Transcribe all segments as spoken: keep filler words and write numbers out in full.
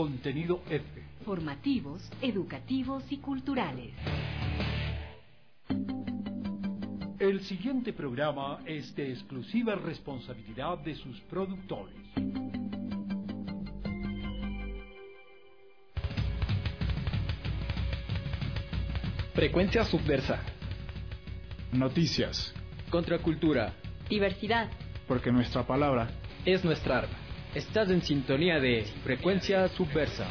Contenido F. Formativos, educativos y culturales. El siguiente programa es de exclusiva responsabilidad de sus productores. Frecuencia subversa. Noticias. Contracultura. Diversidad. Porque nuestra palabra es nuestra arma. Estás en sintonía de Frecuencia Subversa.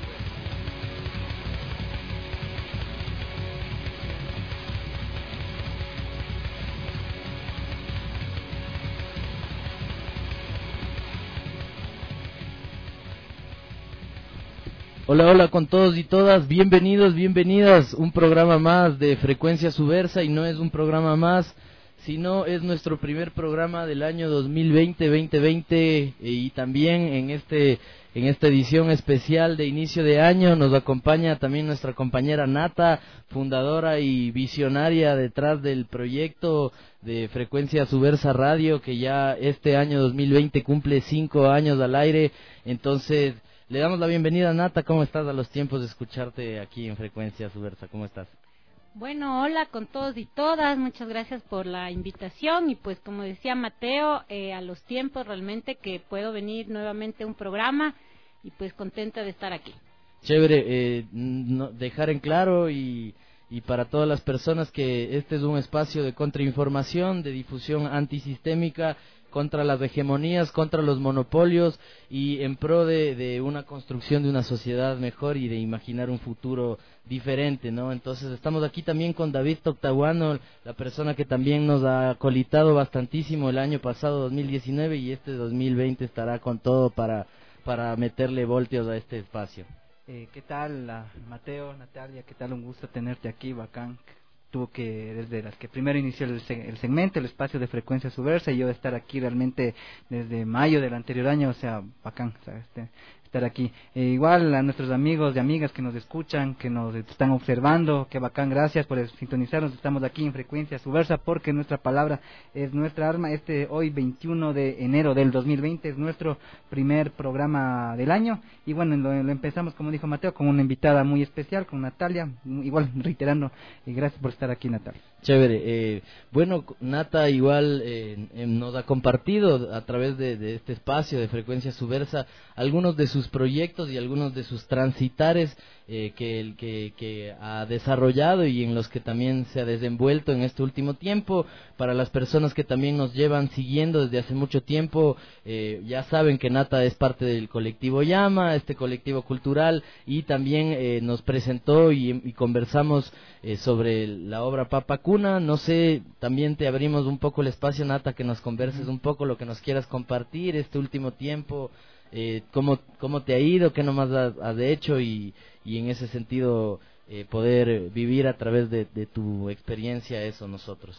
Hola, hola con todos y todas, bienvenidos, bienvenidas, un programa más de Frecuencia Subversa, y no es un programa más, sino es nuestro primer programa del año dos mil veinte, veinte veinte, y también en este en esta edición especial de inicio de año nos acompaña también nuestra compañera Nata, fundadora y visionaria detrás del proyecto de Frecuencia Subversa Radio, que ya este año dos mil veinte cumple cinco años al aire. Entonces le damos la bienvenida, Nata. ¿Cómo estás? A los tiempos de escucharte aquí en Frecuencia Subversa. ¿Cómo estás? Bueno, hola con todos y todas. Muchas gracias por la invitación. Y pues como decía Mateo, eh, a los tiempos realmente que puedo venir nuevamente a un programa. Y pues contenta de estar aquí. Chévere. Eh, no, dejar en claro y, y para todas las personas que este es un espacio de contrainformación, de difusión antisistémica, contra las hegemonías, contra los monopolios y en pro de, de una construcción de una sociedad mejor y de imaginar un futuro diferente, ¿no? Entonces estamos aquí también con David Toctahuano, la persona que también nos ha colitado bastantísimo el año pasado, dos mil diecinueve, y este dos mil veinte estará con todo para, para meterle voltios a este espacio. Eh, ¿Qué tal, uh, Mateo, Natalia? ¿Qué tal? Un gusto tenerte aquí, bacán. Tuvo que, desde las que primero inició el, el segmento, el espacio de Frecuencia Subversa, y yo estar aquí realmente desde mayo del anterior año, o sea, bacán, ¿sabes? Este, estar aquí. Eh, igual a nuestros amigos y amigas que nos escuchan, que nos están observando, que bacán, gracias por sintonizarnos. Estamos aquí en Frecuencia Subversa porque nuestra palabra es nuestra arma. Este hoy veintiuno de enero del dos mil veinte es nuestro primer programa del año, y bueno, lo, lo empezamos, como dijo Mateo, con una invitada muy especial, con Natalia, igual reiterando, y gracias por estar aquí, Natalia. Chévere. Eh, bueno, Nata igual eh, eh, nos ha compartido a través de, de este espacio de Frecuencia Subversa algunos de sus proyectos y algunos de sus transitares eh, que, que, que ha desarrollado y en los que también se ha desenvuelto en este último tiempo. Para las personas que también nos llevan siguiendo desde hace mucho tiempo, eh, ya saben que Nata es parte del colectivo Llama, este colectivo cultural, y también eh, nos presentó y, y conversamos eh, sobre la obra Papa Cuna. No sé, también te abrimos un poco el espacio, Nata, que nos converses un poco lo que nos quieras compartir este último tiempo. Eh, cómo, cómo te ha ido, qué nomás has, has hecho y, y en ese sentido eh, poder vivir a través de, de tu experiencia eso nosotros.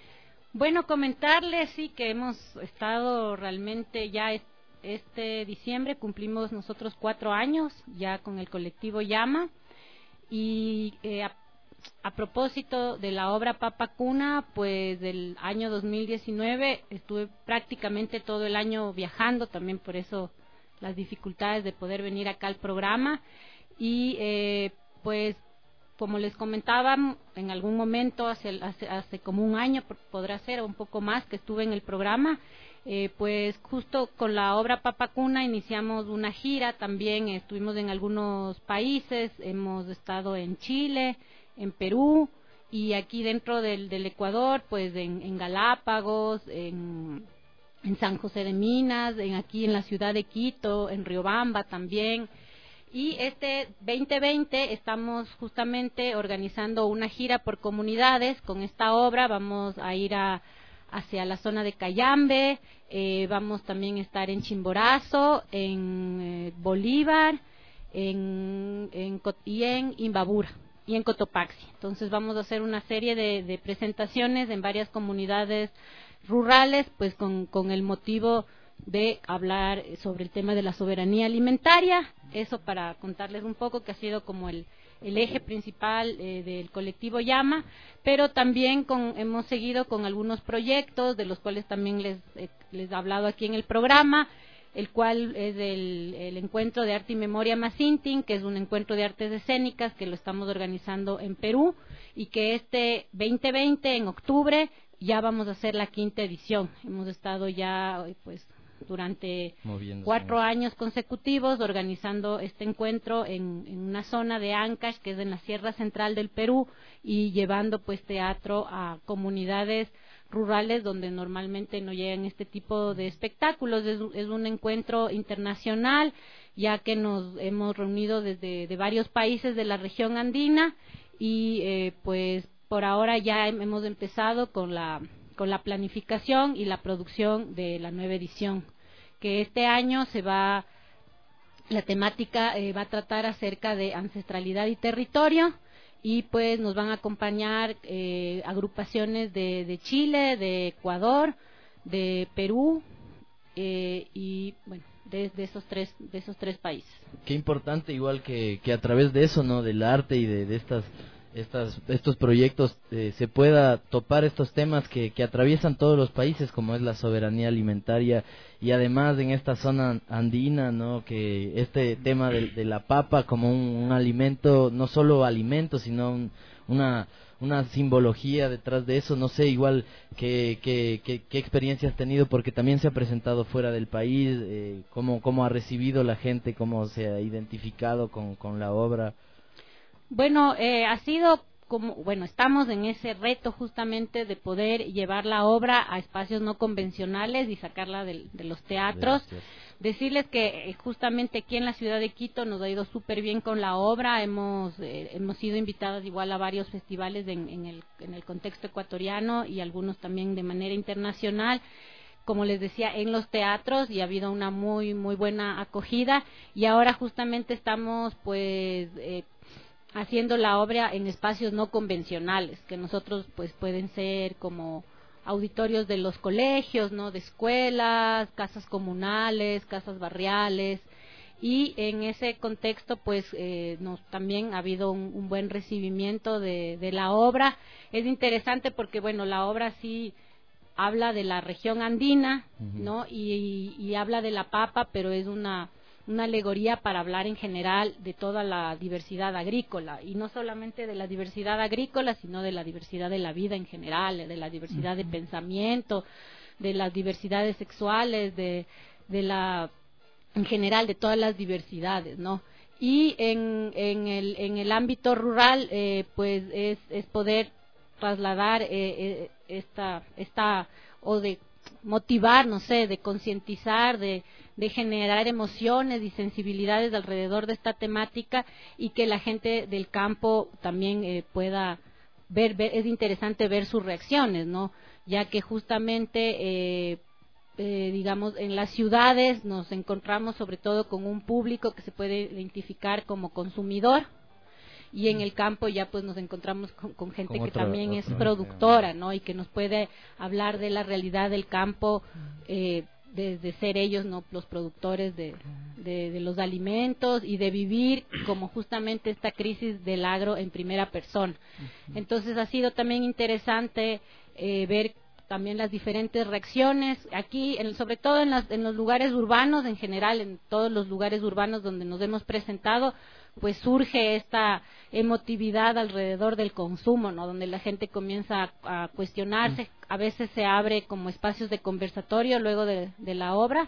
Bueno, comentarles sí que hemos estado realmente ya este diciembre, cumplimos nosotros cuatro años ya con el colectivo Llama, y eh, a, a propósito de la obra Papa Cuna, pues del año dos mil diecinueve estuve prácticamente todo el año viajando, también por eso las dificultades de poder venir acá al programa, y eh, pues como les comentaba en algún momento hace, hace, hace como un año podrá ser o un poco más que estuve en el programa, eh, pues justo con la obra Papa Cuna iniciamos una gira, también estuvimos en algunos países, hemos estado en Chile, en Perú, y aquí dentro del, del Ecuador, pues en, en Galápagos, en en San José de Minas, en aquí en la ciudad de Quito, en Riobamba también. Y este veinte veinte estamos justamente organizando una gira por comunidades con esta obra. Vamos a ir a, hacia la zona de Cayambe, eh, vamos también a estar en Chimborazo, en eh, Bolívar, en, en, y en Imbabura y en Cotopaxi. Entonces vamos a hacer una serie de, de presentaciones en varias comunidades rurales, pues con, con el motivo de hablar sobre el tema de la soberanía alimentaria. Eso para contarles un poco que ha sido como el, el eje principal eh, del colectivo Llama, pero también con, hemos seguido con algunos proyectos de los cuales también les, eh, les he hablado aquí en el programa. el cual es el, el encuentro de arte y memoria Masintin, que es un encuentro de artes escénicas que lo estamos organizando en Perú, y que este veinte veinte, en octubre, ya vamos a hacer la quinta edición. Hemos estado ya pues durante cuatro años consecutivos organizando este encuentro en, en una zona de Ancash, que es en la Sierra Central del Perú, y llevando pues teatro a comunidades rurales donde normalmente no llegan este tipo de espectáculos. Es, es un encuentro internacional, ya que nos hemos reunido desde de varios países de la región andina, y eh, pues por ahora ya hemos empezado con la con la planificación y la producción de la nueva edición, que este año se va, la temática eh, va a tratar acerca de ancestralidad y territorio, y pues nos van a acompañar eh, agrupaciones de, de Chile, de Ecuador, de Perú eh, y bueno, de, de esos tres de esos tres países. Qué importante, igual que, que a través de eso, ¿no? Del arte y de, de estas Estas, estos proyectos eh, se pueda topar estos temas que, que atraviesan todos los países, como es la soberanía alimentaria, y además en esta zona andina, ¿no? Que este tema de, de la papa como un, un alimento, no solo alimento, sino un, una una simbología detrás de eso. No sé, igual qué qué qué, qué experiencia has tenido, porque también se ha presentado fuera del país, eh, cómo cómo ha recibido la gente, cómo se ha identificado con con la obra. Bueno, eh, ha sido como, bueno, estamos en ese reto justamente de poder llevar la obra a espacios no convencionales y sacarla de, de los teatros. Gracias. Decirles que eh, justamente aquí en la ciudad de Quito nos ha ido súper bien con la obra. Hemos eh, hemos sido invitados igual a varios festivales de, en, en, el, en el contexto ecuatoriano, y algunos también de manera internacional, como les decía, en los teatros, y ha habido una muy muy buena acogida. Y ahora justamente estamos pues eh, haciendo la obra en espacios no convencionales, que nosotros pues pueden ser como auditorios de los colegios, ¿no? De escuelas, casas comunales, casas barriales, y en ese contexto pues eh, nos también ha habido un, un buen recibimiento de, de la obra. Es interesante porque bueno, la obra sí habla de la región andina, uh-huh. ¿no? Y, y, y habla de la papa, pero es una una alegoría para hablar en general de toda la diversidad agrícola, y no solamente de la diversidad agrícola, sino de la diversidad de la vida en general, de la diversidad de pensamiento, de las diversidades sexuales, de, de la, en general, de todas las diversidades, ¿no? Y en, en, el, en el ámbito rural, eh, pues es, es poder trasladar eh, eh, esta, esta, o de motivar, no sé, de concientizar, de, de generar emociones y sensibilidades alrededor de esta temática, y que la gente del campo también eh, pueda ver, ver, es interesante ver sus reacciones, ¿no? Ya que justamente, eh, eh, digamos, en las ciudades nos encontramos sobre todo con un público que se puede identificar como consumidor, y en el campo ya pues nos encontramos con, con gente con que otra, también es productora, ¿no? Y que nos puede hablar de la realidad del campo, eh, desde ser ellos, ¿no? Los productores de, de, de los alimentos, y de vivir como justamente esta crisis del agro en primera persona. Entonces ha sido también interesante eh, ver también las diferentes reacciones aquí, en, sobre todo en, las, en los lugares urbanos, en general en todos los lugares urbanos donde nos hemos presentado, pues surge esta emotividad alrededor del consumo, ¿no? Donde la gente comienza a, a cuestionarse, a veces se abre como espacios de conversatorio luego de, de la obra,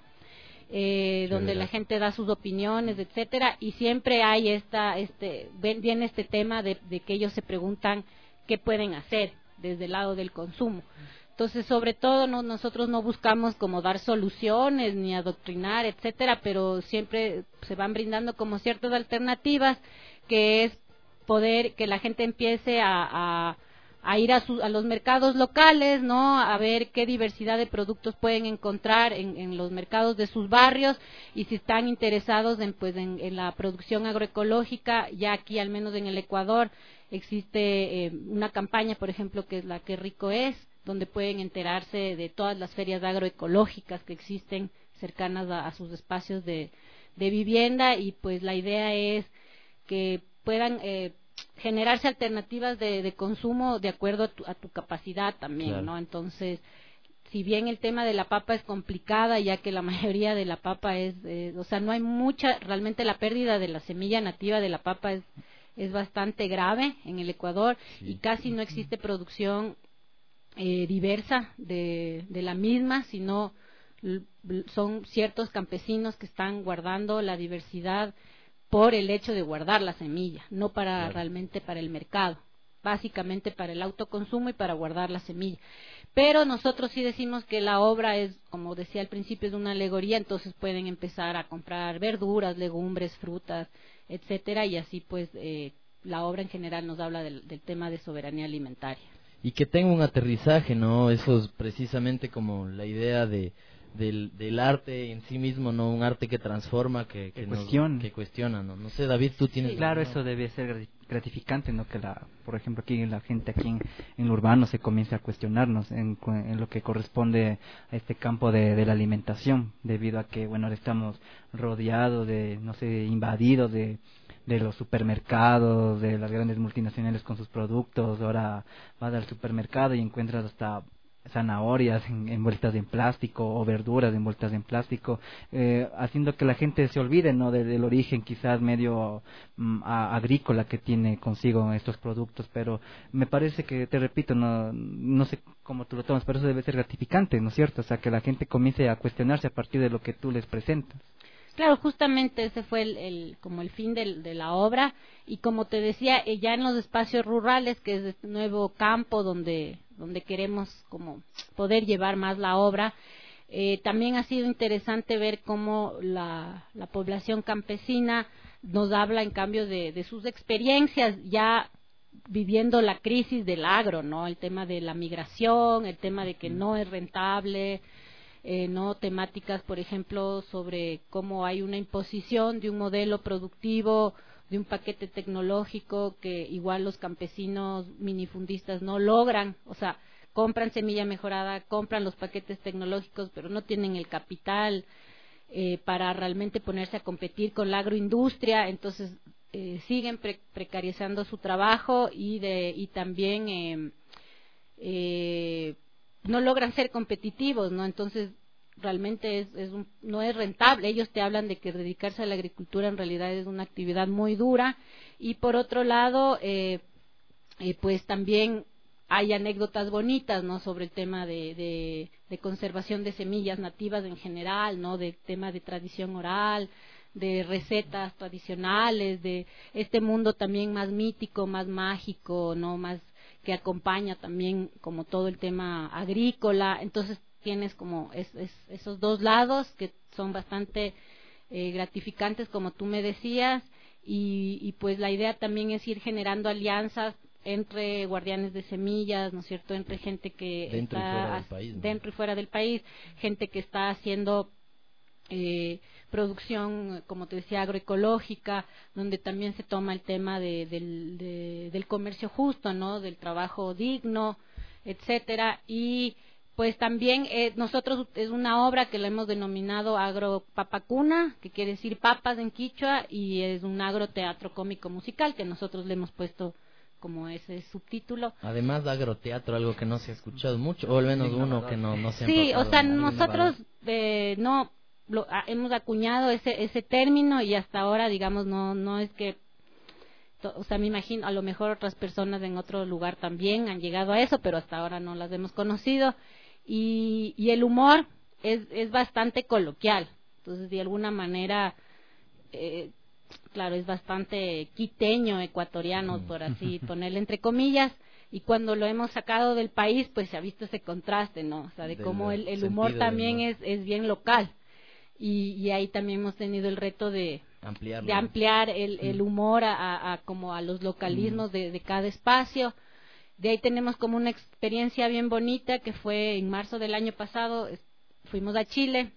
eh, donde la gente da sus opiniones, etcétera, y siempre hay esta, este, viene este tema de, de que ellos se preguntan qué pueden hacer desde el lado del consumo. Entonces, sobre todo, no, nosotros no buscamos como dar soluciones ni adoctrinar, etcétera, pero siempre se van brindando como ciertas alternativas, que es poder que la gente empiece a, a, a ir a, su, a los mercados locales, ¿no? A ver qué diversidad de productos pueden encontrar en, en los mercados de sus barrios, y si están interesados en, pues, en, en la producción agroecológica. Ya aquí, al menos en el Ecuador, existe eh, una campaña, por ejemplo, que es la Qué Rico Es, donde pueden enterarse de todas las ferias agroecológicas que existen cercanas a, a sus espacios de, de vivienda, y pues la idea es que puedan eh, generarse alternativas de, de consumo de acuerdo a tu, a tu capacidad también, claro. ¿no? Entonces, si bien el tema de la papa es complicada, ya que la mayoría de la papa es, eh, o sea, no hay mucha, realmente la pérdida de la semilla nativa de la papa es, es bastante grave en el Ecuador, sí. Y casi no existe producción eh, diversa de, de la misma, sino son ciertos campesinos que están guardando la diversidad por el hecho de guardar la semilla, no para claro. realmente para el mercado, básicamente para el autoconsumo y para guardar la semilla. Pero nosotros sí decimos que la obra es, como decía al principio, es una alegoría, entonces pueden empezar a comprar verduras, legumbres, frutas, etcétera, y así pues eh, la obra en general nos habla del, del tema de soberanía alimentaria. Y que tenga un aterrizaje, ¿no? Eso es precisamente como la idea de del, del arte en sí mismo, no un arte que transforma, que, que, que, nos, cuestiona. que cuestiona, ¿no? No sé, David, tú tienes... Sí, claro, eso debe ser gratificante, ¿no? Que la, por ejemplo, aquí la gente aquí en, en lo urbano se comience a cuestionarnos en, en lo que corresponde a este campo de, de la alimentación, debido a que, bueno, ahora estamos rodeados de, no sé, invadidos de de los supermercados, de las grandes multinacionales con sus productos. Ahora vas al supermercado y encuentras hasta zanahorias en, envueltas en plástico o verduras envueltas en plástico, eh, haciendo que la gente se olvide, ¿no? de, del origen quizás medio mm, a, agrícola que tiene consigo estos productos. Pero me parece que, te repito, no, no sé cómo tú lo tomas, pero eso debe ser gratificante, ¿no es cierto? O sea, que la gente comience a cuestionarse a partir de lo que tú les presentas. Claro, justamente ese fue el, el como el fin del, de la obra, y como te decía, eh, ya en los espacios rurales, que es este nuevo campo donde donde queremos como poder llevar más la obra, eh, también ha sido interesante ver cómo la, la población campesina nos habla en cambio de, de sus experiencias ya viviendo la crisis del agro, ¿no? El tema de la migración, el tema de que no es rentable. Eh, no temáticas, por ejemplo, sobre cómo hay una imposición de un modelo productivo, de un paquete tecnológico que igual los campesinos minifundistas no logran, o sea, compran semilla mejorada, compran los paquetes tecnológicos, pero no tienen el capital eh, para realmente ponerse a competir con la agroindustria, entonces eh, siguen pre precarizando su trabajo y, de, y también eh, eh, no logran ser competitivos, ¿no? Entonces realmente es, es un, no es rentable. Ellos te hablan de que dedicarse a la agricultura en realidad es una actividad muy dura. Y por otro lado, eh, eh, pues también hay anécdotas bonitas, ¿no? Sobre el tema de, de, de conservación de semillas nativas en general, ¿no? De tema de tradición oral, de recetas tradicionales, de este mundo también más mítico, más mágico, ¿no? Más que acompaña también como todo el tema agrícola. Entonces tienes como es, es, esos dos lados que son bastante eh, gratificantes, como tú me decías, y, y pues la idea también es ir generando alianzas entre guardianes de semillas, ¿no es cierto?, entre gente que dentro está y fuera del país, ¿no? dentro y fuera del país, gente que está haciendo eh, producción, como te decía, agroecológica, donde también se toma el tema de, del, de, del comercio justo, ¿no?, del trabajo digno, etcétera. Y pues también eh, nosotros es una obra que la hemos denominado Agropapacuna, que quiere decir papas en quichua, y es un agroteatro cómico musical que nosotros le hemos puesto como ese subtítulo. Además de agroteatro, algo que no se ha escuchado mucho, o al menos uno que no, no se ha Sí, o sea, ¿no? nosotros eh, no lo, a, hemos acuñado ese ese término y hasta ahora, digamos, no no es que, o sea, me imagino, a lo mejor otras personas en otro lugar también han llegado a eso, pero hasta ahora no las hemos conocido. Y, y el humor es, es bastante coloquial, entonces de alguna manera, eh, claro, es bastante quiteño, ecuatoriano, por así ponerle entre comillas, y cuando lo hemos sacado del país, pues se ha visto ese contraste, ¿no? O sea, de, de cómo el, el humor también es, es bien local, y, y ahí también hemos tenido el reto de Ampliarlo. de ampliar el, el humor a, a, a como a los localismos de, de cada espacio. De ahí tenemos como una experiencia bien bonita que fue en marzo del año pasado. Fuimos a Chile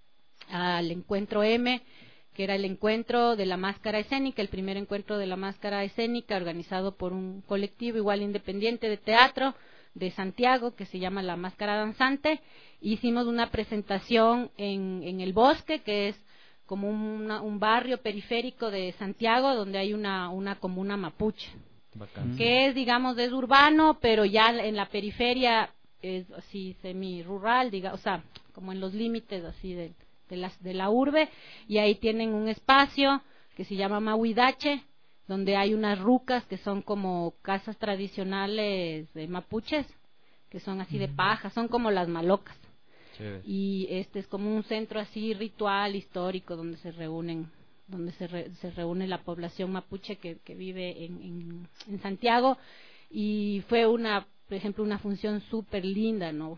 al encuentro M, que era el encuentro de la máscara escénica, el primer encuentro de la máscara escénica organizado por un colectivo igual independiente de teatro de Santiago que se llama La Máscara Danzante. Hicimos una presentación en, en el Bosque, que es como una, un barrio periférico de Santiago donde hay una, una comuna mapuche. Bacán. Que es, digamos, es urbano, pero ya en la periferia es así semi-rural, diga, o sea, como en los límites así de, de, las, de la urbe, y ahí tienen un espacio que se llama Mahuidache, donde hay unas rucas que son como casas tradicionales de mapuches, que son así de paja, son como las malocas. Chévere. Y este es como un centro así ritual, histórico, donde se reúnen, donde se, re, se reúne la población mapuche que, que vive en, en, en Santiago, y fue una, por ejemplo, una función súper linda, ¿no?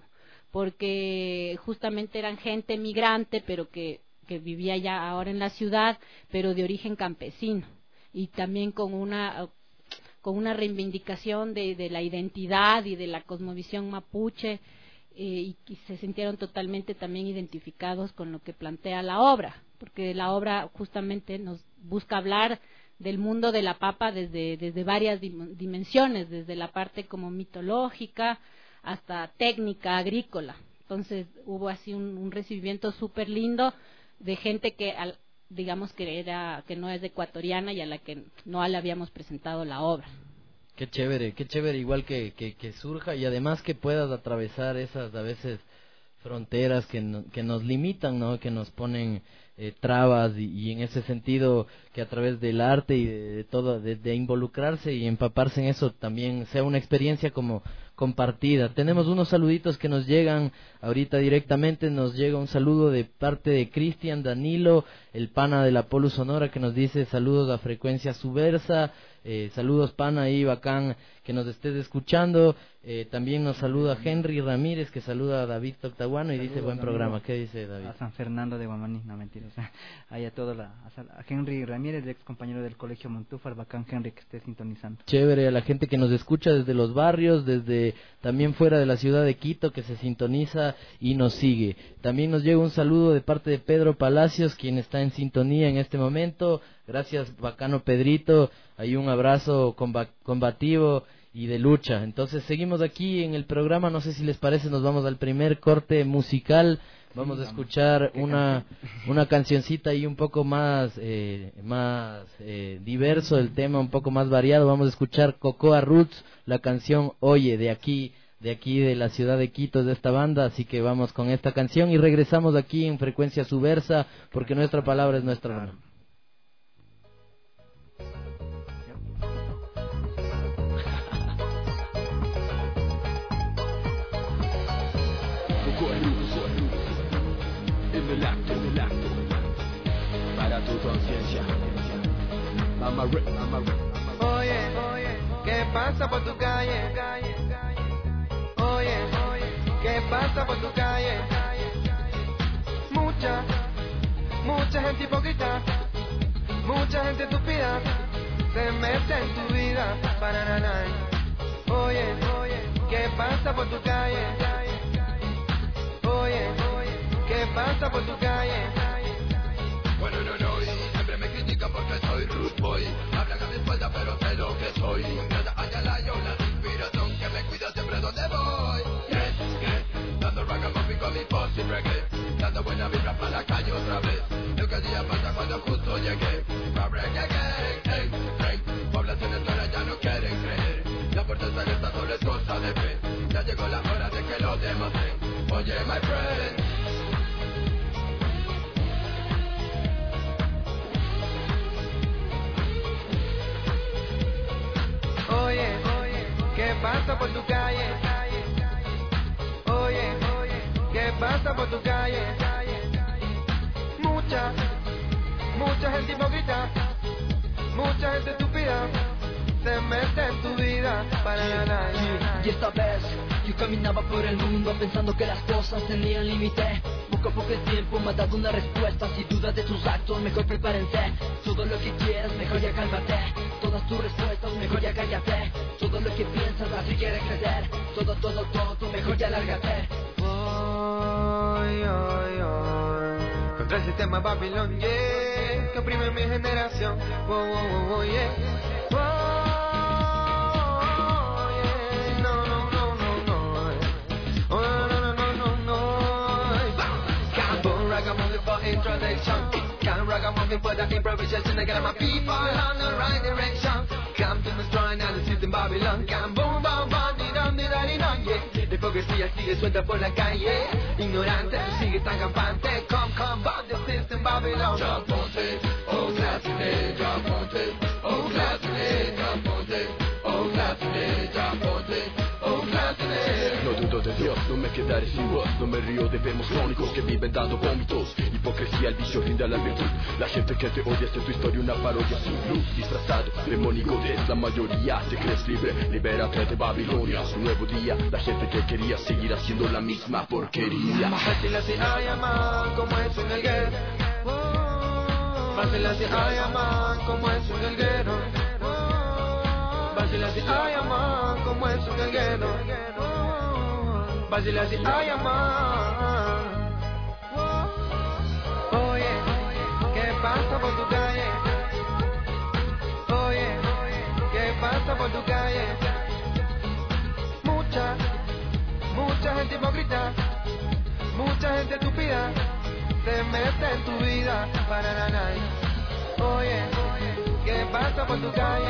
Porque justamente eran gente migrante, pero que, que vivía ya ahora en la ciudad, pero de origen campesino, y también con una con una reivindicación de, de la identidad y de la cosmovisión mapuche, eh, y, y se sintieron totalmente también identificados con lo que plantea la obra, porque la obra justamente nos busca hablar del mundo de la papa desde, desde varias dim- dimensiones, desde la parte como mitológica hasta técnica, agrícola. Entonces hubo así un, un recibimiento súper lindo de gente que, al, digamos que era que no es ecuatoriana y a la que no le habíamos presentado la obra. Qué chévere, qué chévere, igual que, que, que surja, y además que puedas atravesar esas a veces fronteras que, no, que nos limitan, ¿no? Que nos ponen eh, trabas, y, y en ese sentido que a través del arte y de, de todo, de, de involucrarse y empaparse en eso también sea una experiencia como compartida. Tenemos unos saluditos que nos llegan ahorita directamente. Nos llega un saludo de parte de Cristian Danilo, el pana de la Polo Sonora, que nos dice saludos a Frecuencia Subversa. Eh, saludos, pana, ahí bacán que nos estés escuchando. Eh, también nos saluda Henry Ramírez, que saluda a David Toctaguano y saludos, dice buen programa. ¿Qué dice David? A San Fernando de Guamaní, no mentiras. Ahí a todo la, a Henry Ramírez, el ex compañero del Colegio Montúfar, bacán Henry que esté sintonizando. Chévere, a la gente que nos escucha desde los barrios, desde también fuera de la ciudad de Quito, que se sintoniza y nos sigue. También nos llega un saludo de parte de Pedro Palacios, quien está en sintonía en este momento. Gracias, bacano Pedrito. Hay un abrazo combativo y de lucha. Entonces seguimos aquí en el programa. No sé si les parece, nos vamos al primer corte musical. Vamos a escuchar una una cancioncita y un poco más eh, más eh, diverso el tema, un poco más variado. Vamos a escuchar Cocoa Roots, la canción Oye, de aquí de aquí de la ciudad de Quito, de esta banda. Así que vamos con esta canción y regresamos aquí en Frecuencia Subversa, porque nuestra palabra es nuestra honor. En el acto, en el acto, para tu conciencia. Mama re, mama re, mama re. Oye, oye, ¿qué pasa por tu calle? Oye, oye, ¿qué pasa por tu calle? Mucha, mucha gente hipócrita, mucha gente estúpida, se mete en tu vida para nada. Oye, oye, ¿qué pasa por tu calle? Oye, ¿qué pasa por tu calle? Bueno, no, no, y siempre me critican porque soy rude boy. Hablan a mi espalda pero sé lo que soy. Cada año yo la inspiración que me cuida siempre donde voy. Yes, yes, dando ragamuffin con mi post y reggae, dando buena vibra para la calle otra vez. Lo que el día pasa cuando justo llegué. Cabre, llegué, hey, hey. Poblaciones enteras ya no quieren creer. La puerta está abierta, solo es cosa de fe. Ya llegó la hora de que lo demuestren. Oye, my friend. Oye, oye, ¿qué pasa por tu calle? Oye, oye, ¿qué pasa por tu calle? Mucha, mucha gente hipócrita, mucha gente estúpida, se mete en tu vida para yeah, nada. Yeah. Y esta vez yo caminaba por el mundo pensando que las cosas tenían límite. Poco a poco el tiempo me ha dado una respuesta. Si dudas de tus actos, mejor prepárense. Todo lo que quieras, mejor ya cálmate. Todas tus respuestas, mejor ya cállate. Todo lo que piensas, así quieres crecer. Todo, todo, todo, mejor ya lárgate. Oy, oy, oy. Contra el sistema Babilón, yeah, que oprime mi generación. Oh, oh, oh, yeah. Oh, yeah. No, no, no, no, no. Oh, no, no, no, no, no. Can't boom, ragamuffin for introduction. Can't ragamuffin for the improvisation. I got my people on the right direction. Come to the strong and the system Babylon. Can't boom, boom, boom, di dum, di da, di dum, yeah. The hipocresía sigue suelta por la calle. Ignorante, tú sigues tan campante. Come, come, bomb the system, Babylon. Ya ponte, oh clase, ya ponte, oh clase, ya ponte, oh clase, ya ponte, oh clase. No dudo de Dios, no me quedaré sin voz. No me río de vemos crónicos que viven dando vómitos. Hipocresía, el vicio rinda la virtud. La gente que te odia hace tu historia una parodia sin luz. Disfrazado, demónico es la mayoría. Te crees libre, libérate de Babilonia. Es un nuevo día, la gente que quería seguir haciendo la misma porquería. Fácil así, ay, amar, como es un elguero. Fácil así, ay, amar, como es un elguero. Fácil así, ay, amar, como es un elguero. Fácil así, ay, amar. Oye, ¿qué pasa por tu calle? Oye, ¿qué pasa por tu calle? Mucha, mucha gente hipócrita, mucha gente estúpida se mete en tu vida para nada. Oye, ¿qué pasa por tu calle?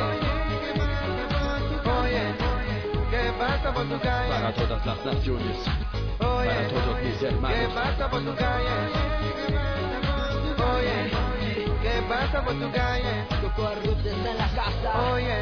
Oye, ¿qué pasa por tu calle? Para todas las naciones, Oye, para todos mis hermanos. ¿qué pasa por tu calle? Oye, ¿qué pasa por tu calle? Coco Arroz desde la casa. Oye.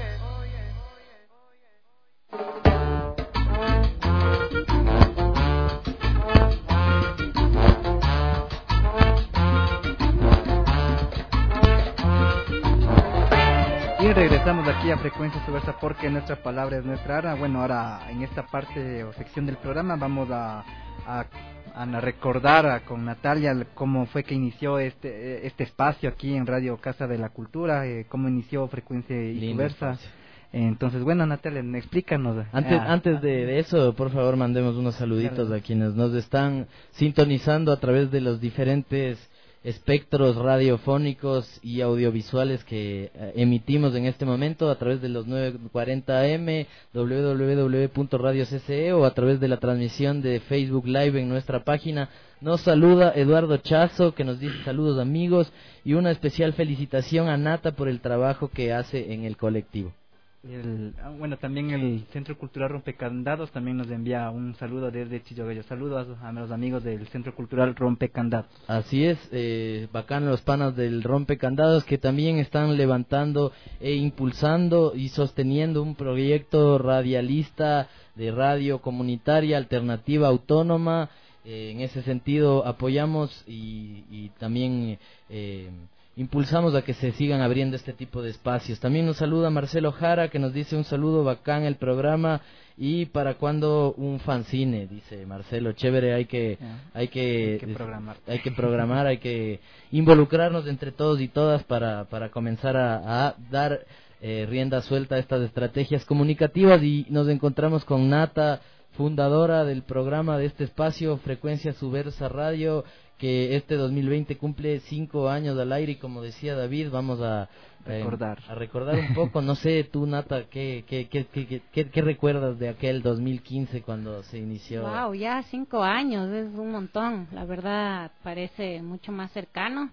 Y regresamos aquí a Frecuencia Subversa porque nuestra palabra es nuestra ara. Bueno, ahora en esta parte o sección del programa vamos a, a, a recordar a, con Natalia cómo fue que inició este este espacio aquí en Radio Casa de la Cultura, eh, cómo inició Frecuencia Subversa. Entonces, bueno, Natalia, explícanos. Antes, ah, antes de, de eso, por favor, mandemos unos saluditos claro. a quienes nos están sintonizando a través de los diferentes espectros radiofónicos y audiovisuales que eh, emitimos en este momento a través de los nueve cuarenta A M, doble u doble u doble u punto radio c c e o a través de la transmisión de Facebook Live en nuestra página. Nos saluda Eduardo Chazo, que nos dice saludos amigos y una especial felicitación a Nata por el trabajo que hace en el colectivo. El, ah, bueno, también el Centro Cultural Rompecandados también nos envía un saludo desde Chillogallo. Saludos a, a los amigos del Centro Cultural Rompecandados. Así es, eh, bacán los panas del Rompecandados que también están levantando e impulsando y sosteniendo un proyecto radialista de radio comunitaria, alternativa, autónoma. Eh, en ese sentido apoyamos y, y también eh, impulsamos a que se sigan abriendo este tipo de espacios. También nos saluda Marcelo Jara, que nos dice un saludo bacán el programa y para cuando un fanzine, dice Marcelo, chévere, hay que yeah. hay que hay que programar, hay que programar, hay que involucrarnos entre todos y todas para para comenzar a, a dar eh, rienda suelta a estas estrategias comunicativas. Y nos encontramos con Nata, fundadora del programa de este espacio Frecuencia Subversa Radio, que este dos mil veinte cumple cinco años al aire y como decía David, vamos a eh, recordar a recordar un poco. No sé, tú Nata, ¿qué, qué, qué, qué, qué, qué recuerdas de aquel dos mil quince cuando se inició? Wow, ya cinco años, es un montón, la verdad parece mucho más cercano.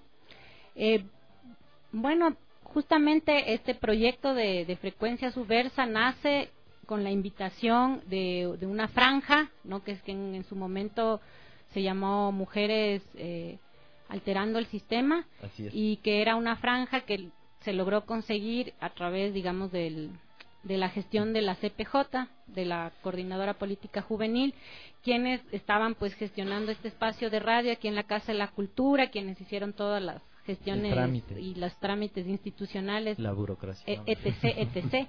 Eh, bueno, justamente este proyecto de, de Frecuencia Subversa nace con la invitación de, de una franja, ¿no? Que es que en, en su momento se llamó Mujeres eh, Alterando el Sistema. Así es. Y que era una franja que se logró conseguir a través, digamos, del, de la gestión de la C P J, de la Coordinadora Política Juvenil, quienes estaban pues gestionando este espacio de radio aquí en la Casa de la Cultura, quienes hicieron todas las gestiones y los trámites institucionales, la burocracia, e, etc, etc.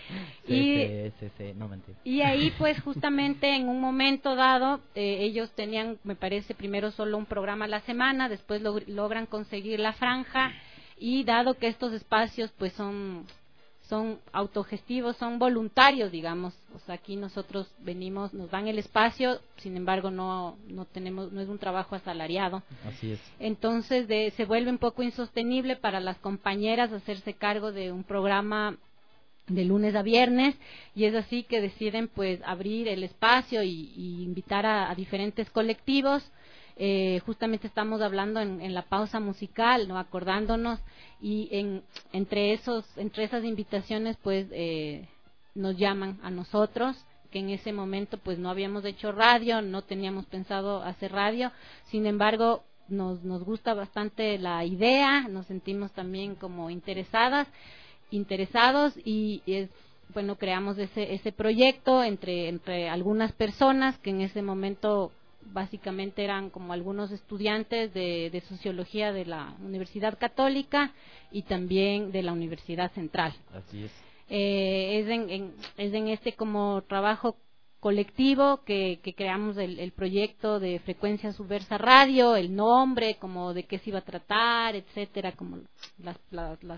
y, C S C, no, mentira. Y ahí pues justamente en un momento dado eh, ellos tenían, me parece, primero solo un programa a la semana, después log logran conseguir la franja, y dado que estos espacios pues son son autogestivos, son voluntarios, digamos, o sea, aquí nosotros venimos, nos dan el espacio, sin embargo no no tenemos, no es un trabajo asalariado. Así es. Entonces de, se vuelve un poco insostenible para las compañeras hacerse cargo de un programa de lunes a viernes, y es así que deciden pues abrir el espacio y, y invitar a, a diferentes colectivos. Eh, justamente estamos hablando en, en la pausa musical, no acordándonos, y en, entre esos entre esas invitaciones pues eh, nos llaman a nosotros, que en ese momento pues no habíamos hecho radio, no teníamos pensado hacer radio, sin embargo nos, nos gusta bastante la idea, nos sentimos también como interesadas, interesados y, y es, bueno, creamos ese, ese proyecto entre, entre algunas personas que en ese momento básicamente eran como algunos estudiantes de, de sociología de la Universidad Católica y también de la Universidad Central. Así es. Eh, es, en, en, es en este como trabajo colectivo que, que creamos el, el proyecto de Frecuencia Subversa Radio, el nombre, como de qué se iba a tratar, etcétera, como las, las, las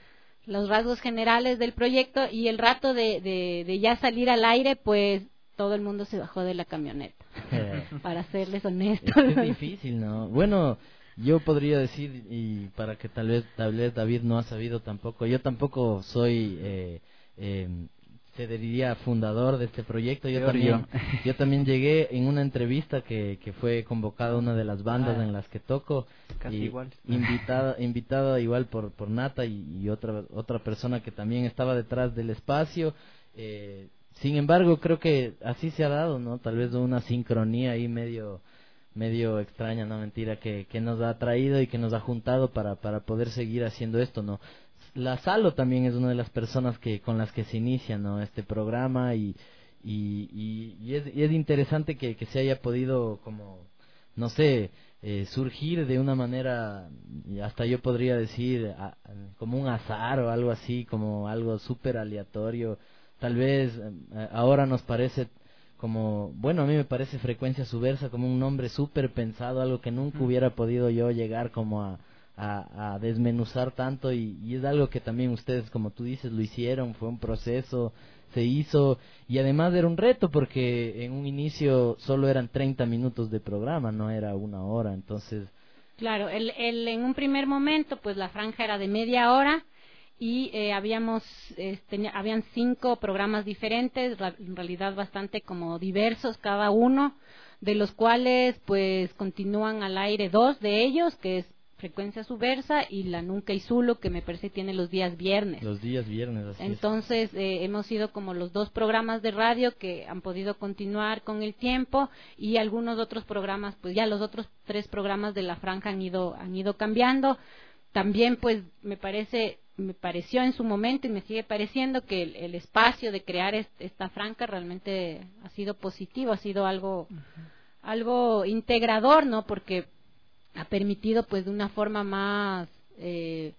los rasgos generales del proyecto, y el rato de, de, de ya salir al aire, pues todo el mundo se bajó de la camioneta, para serles honestos. Es, es difícil, ¿no? Bueno, yo podría decir, y para que tal vez, tal vez David no ha sabido tampoco, yo tampoco soy, eh, eh, se diría, fundador de este proyecto. Yo también, yo. yo también llegué en una entrevista que, que fue convocada una de las bandas ah, en las que toco, casi y igual. invitada, invitada igual por, por Nata y, y otra, otra persona que también estaba detrás del espacio. Eh, Sin embargo, creo que así se ha dado, ¿no? Tal vez una sincronía ahí medio medio extraña, no mentira, que, que nos ha traído y que nos ha juntado para, para poder seguir haciendo esto, ¿no? La Salo también es una de las personas que con las que se inicia, ¿no? Este programa y y, y, y, es, y es interesante que, que se haya podido como, no sé, eh, surgir de una manera, hasta yo podría decir, a, como un azar o algo así, como algo súper aleatorio. Tal vez eh, ahora nos parece como, bueno, a mí me parece Frecuencia Subversa como un nombre súper pensado, algo que nunca hubiera podido yo llegar como a, a, a desmenuzar tanto, y, y es algo que también ustedes, como tú dices, lo hicieron, fue un proceso, se hizo, y además era un reto porque en un inicio solo eran treinta minutos de programa, no era una hora, entonces... Claro, el, el, en un primer momento pues la franja era de media hora, y eh, habíamos eh, tenía, habían cinco programas diferentes, en realidad bastante como diversos cada uno, de los cuales pues continúan al aire dos de ellos, que es Frecuencia Subversa y la Nunca y Zulu, que me parece tiene los días viernes. Los días viernes, así Entonces eh, hemos sido como los dos programas de radio que han podido continuar con el tiempo, y algunos otros programas, pues ya los otros tres programas de la franja han ido han ido cambiando. También pues me parece me pareció en su momento y me sigue pareciendo que el, el espacio de crear est, esta franja realmente ha sido positivo, ha sido algo uh-huh. algo integrador, ¿no? Porque ha permitido pues de una forma más eh,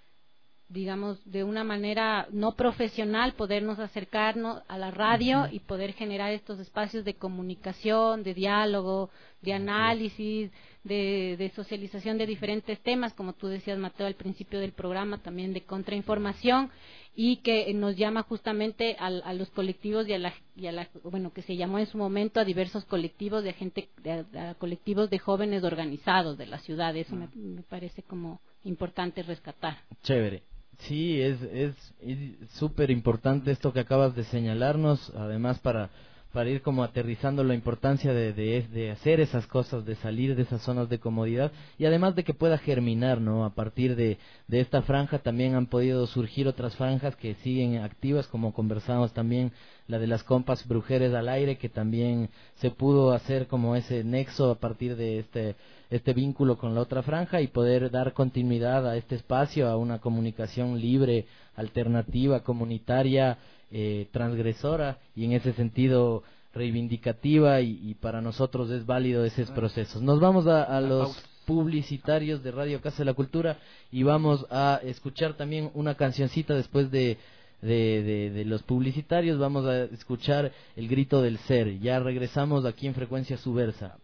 digamos de una manera no profesional podernos acercarnos a la radio uh-huh. y poder generar estos espacios de comunicación, de diálogo, de análisis, de, de socialización de diferentes temas, como tú decías, Mateo, al principio del programa, también de contrainformación, y que nos llama justamente a, a los colectivos y a, la, y a la, bueno, que se llamó en su momento a diversos colectivos de gente, de, de, a colectivos de jóvenes organizados de la ciudad. Eso uh-huh. me, me parece como importante rescatar. Chévere. Sí, es es súper importante esto que acabas de señalarnos, además para para ir como aterrizando la importancia de, de, de hacer esas cosas, de salir de esas zonas de comodidad, y además de que pueda germinar, ¿no? A partir de, de esta franja también han podido surgir otras franjas que siguen activas, como conversamos también, la de las compas Brujeres al Aire, que también se pudo hacer como ese nexo a partir de este este vínculo con la otra franja y poder dar continuidad a este espacio, a una comunicación libre, alternativa, comunitaria, eh, transgresora, y en ese sentido reivindicativa, y, y para nosotros es válido esos procesos. Nos vamos a, a los publicitarios de Radio Casa de la Cultura y vamos a escuchar también una cancioncita después de De, de, de los publicitarios. Vamos a escuchar El Grito del Ser. Ya regresamos aquí en Frecuencia Subversa.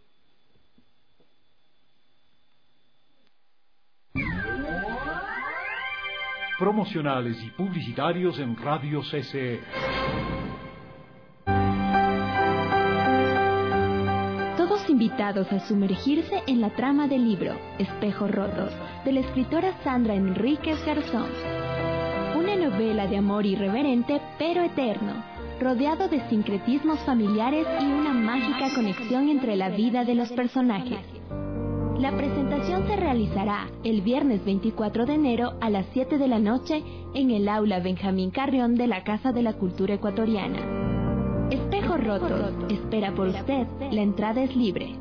Promocionales y publicitarios en Radio C C E. Todos invitados a sumergirse en la trama del libro Espejos Rotos, de la escritora Sandra Enríquez Garzón. Una novela de amor irreverente pero eterno, rodeado de sincretismos familiares y una mágica conexión entre la vida de los personajes. La presentación se realizará el viernes veinticuatro de enero a las siete de la noche en el aula Benjamín Carrión de la Casa de la Cultura Ecuatoriana. Espejos Rotos. Espera por usted. La entrada es libre.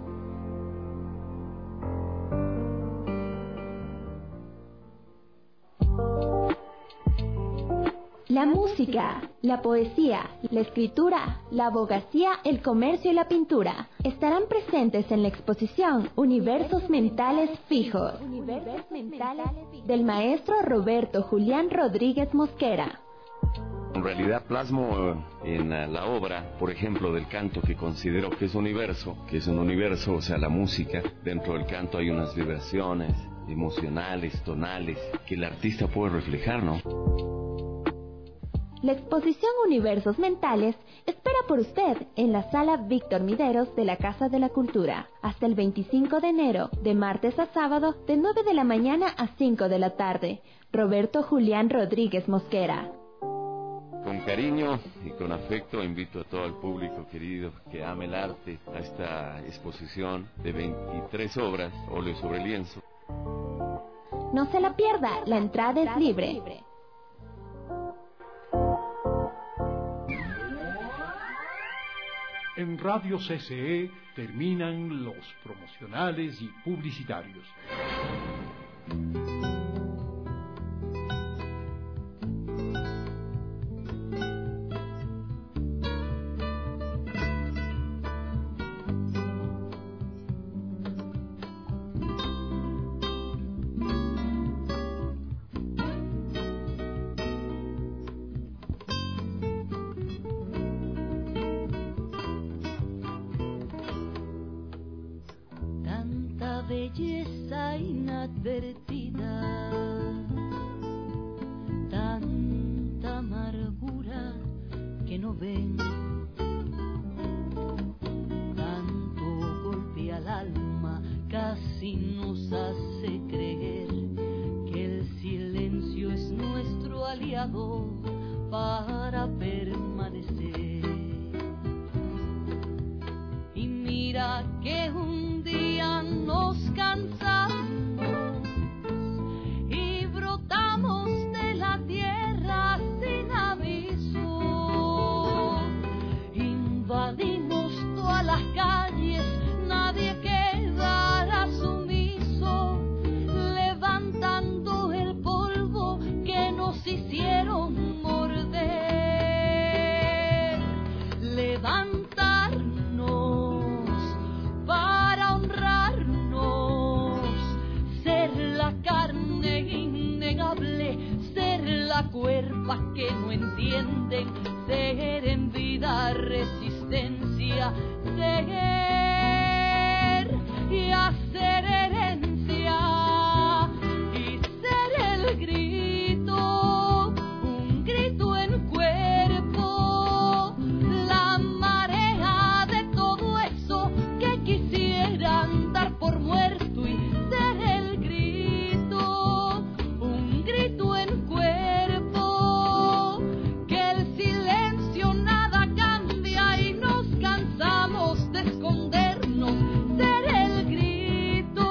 La música, la poesía, la escritura, la abogacía, el comercio y la pintura estarán presentes en la exposición Universos Mentales Fijos del maestro Roberto Julián Rodríguez Mosquera. En realidad plasmo en la obra, por ejemplo, del canto, que considero que es universo, que es un universo, o sea, la música. Dentro del canto hay unas vibraciones emocionales, tonales, que el artista puede reflejar, ¿no? La exposición Universos Mentales espera por usted en la sala Víctor Mideros de la Casa de la Cultura hasta el veinticinco de enero, de martes a sábado, de nueve de la mañana a cinco de la tarde. Roberto Julián Rodríguez Mosquera. Con cariño y con afecto invito a todo el público querido que ame el arte a esta exposición de veintitrés obras, óleo sobre lienzo. No se la pierda, la entrada es libre. En Radio C C E terminan los promocionales y publicitarios. Belleza inadvertida, tanta amargura que no ven, tanto golpe al alma casi nos hace creer que el silencio es nuestro aliado para permanecer. Y mira que un día nos cansamos y brotamos de la tierra sin aviso. Invadimos todas las calles, nadie quedará sumiso, levantando el polvo que nos hicieron morder. Levantarnos para honrarnos, ser la carne innegable, ser la cuerpa que no entienden, ser en vida resistencia, ser y hacer herencia, y ser el grito, un grito en cuerpo, la marea de todo eso que quisieran dar por muerto, y ser el grito, un grito en cuerpo, que el silencio nada cambia y nos cansamos de escondernos, ser el grito,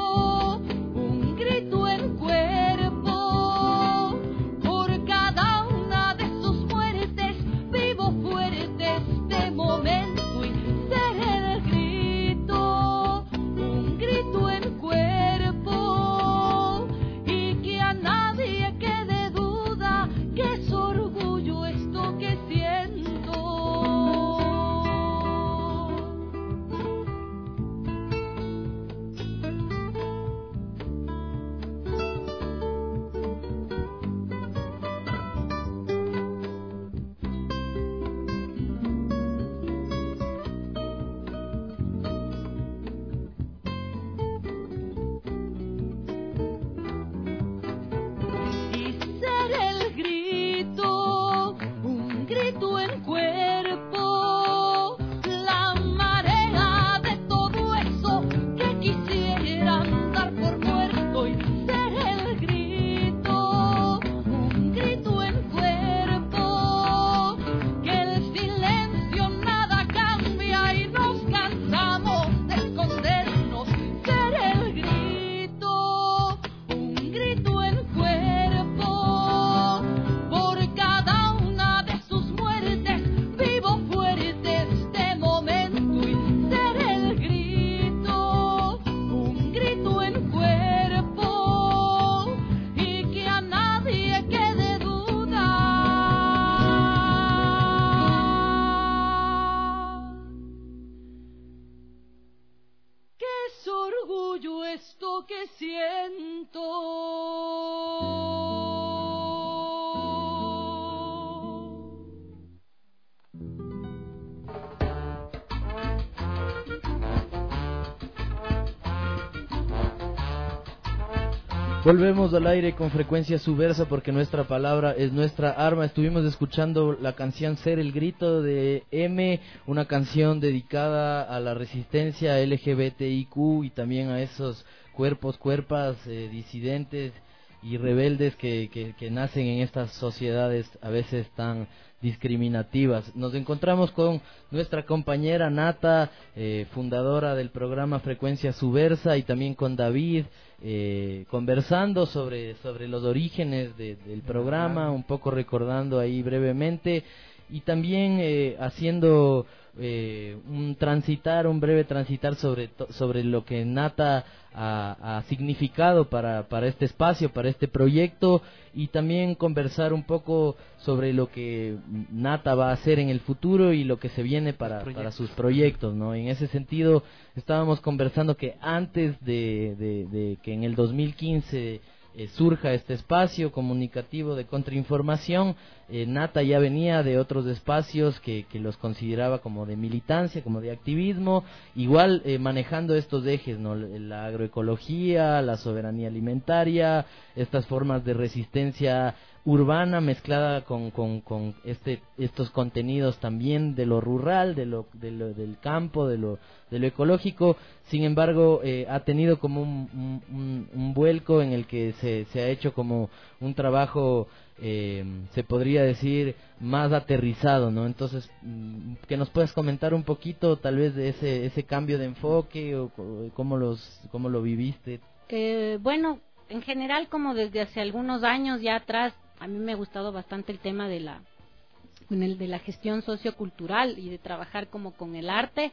Volvemos al aire con Frecuencia Subversa porque nuestra palabra es nuestra arma. Estuvimos escuchando la canción Ser el Grito de M, una canción dedicada a la resistencia L G B T I Q y también a esos cuerpos, cuerpas eh, disidentes y rebeldes que, que, que nacen en estas sociedades a veces tan discriminativas. Nos encontramos con nuestra compañera Nata, eh, fundadora del programa Frecuencia Subversa, y también con David, eh, conversando sobre, sobre los orígenes de, del programa, un poco recordando ahí brevemente, y también eh, haciendo eh, un transitar, un breve transitar sobre, sobre lo que Nata ha, ha significado para, para este espacio, para este proyecto, y también conversar un poco sobre lo que Nata va a hacer en el futuro y lo que se viene para, para sus proyectos, ¿no? En ese sentido, estábamos conversando que antes de, de, de que en el dos mil quince eh, surja este espacio comunicativo de contrainformación, eh, Nata ya venía de otros espacios que, que los consideraba como de militancia, como de activismo, igual eh, manejando estos ejes, ¿no? La agroecología, la soberanía alimentaria, estas formas de resistencia urbana mezclada con, con, con este, estos contenidos también de lo rural, de lo, de lo del campo, de lo, de lo ecológico. Sin embargo, eh, ha tenido como un, un, un vuelco en el que se, se ha hecho como un trabajo, eh, se podría decir, más aterrizado, ¿no? Entonces, que nos puedas comentar un poquito tal vez de ese, ese cambio de enfoque o, o cómo, los, cómo lo viviste. Eh, bueno, en general, como desde hace algunos años ya atrás, a mí me ha gustado bastante el tema de la en el de la gestión sociocultural y de trabajar como con el arte,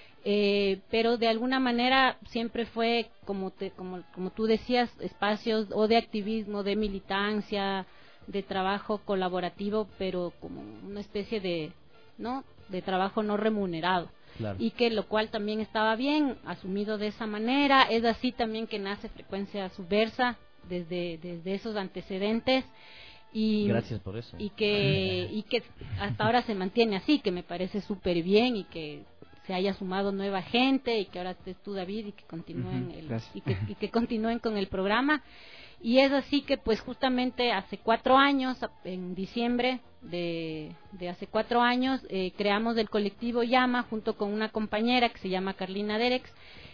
eh, pero de alguna manera siempre fue como te, como como tú decías, espacios o de activismo, de militancia, de trabajo colaborativo, pero como una especie de no de trabajo no remunerado. Claro. Y que lo cual también estaba bien asumido de esa manera. Es así también que nace Frecuencia Subversa desde desde esos antecedentes. Y, gracias por eso. Y que, y que hasta ahora se mantiene así, que me parece súper bien, y que se haya sumado nueva gente, y que ahora estés tú, David, y que continúen Uh-huh, el, y que, y que continúen con el programa. Y es así que pues justamente hace cuatro años, en diciembre de, de hace cuatro años, eh, creamos el colectivo Llama junto con una compañera que se llama Carlina Derex,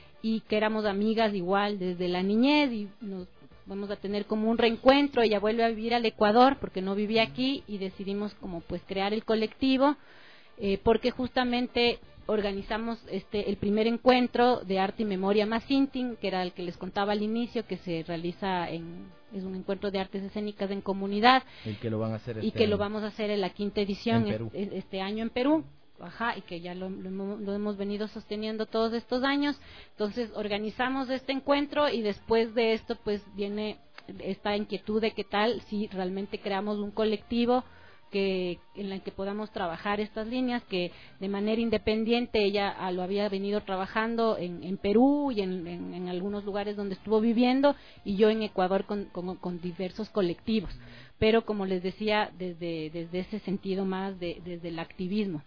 y que éramos amigas igual desde la niñez, y nos vamos a tener como un reencuentro. Ella vuelve a vivir al Ecuador porque no vivía aquí, y decidimos como pues crear el colectivo, eh, porque justamente organizamos este el primer encuentro de arte y memoria Masintin, que era el que les contaba al inicio, que se realiza en es un encuentro de artes escénicas en comunidad, el que lo van a hacer este y que año. lo vamos a hacer en la quinta edición en este, este año en Perú. Ajá, y que ya lo, lo, lo hemos venido sosteniendo todos estos años. Entonces organizamos este encuentro, y después de esto pues viene esta inquietud de qué tal si realmente creamos un colectivo que en la que podamos trabajar estas líneas, que de manera independiente ella ah, lo había venido trabajando en, en Perú y en, en, en algunos lugares donde estuvo viviendo, y yo en Ecuador con, con, con diversos colectivos, pero como les decía, desde, desde ese sentido más de, desde el activismo.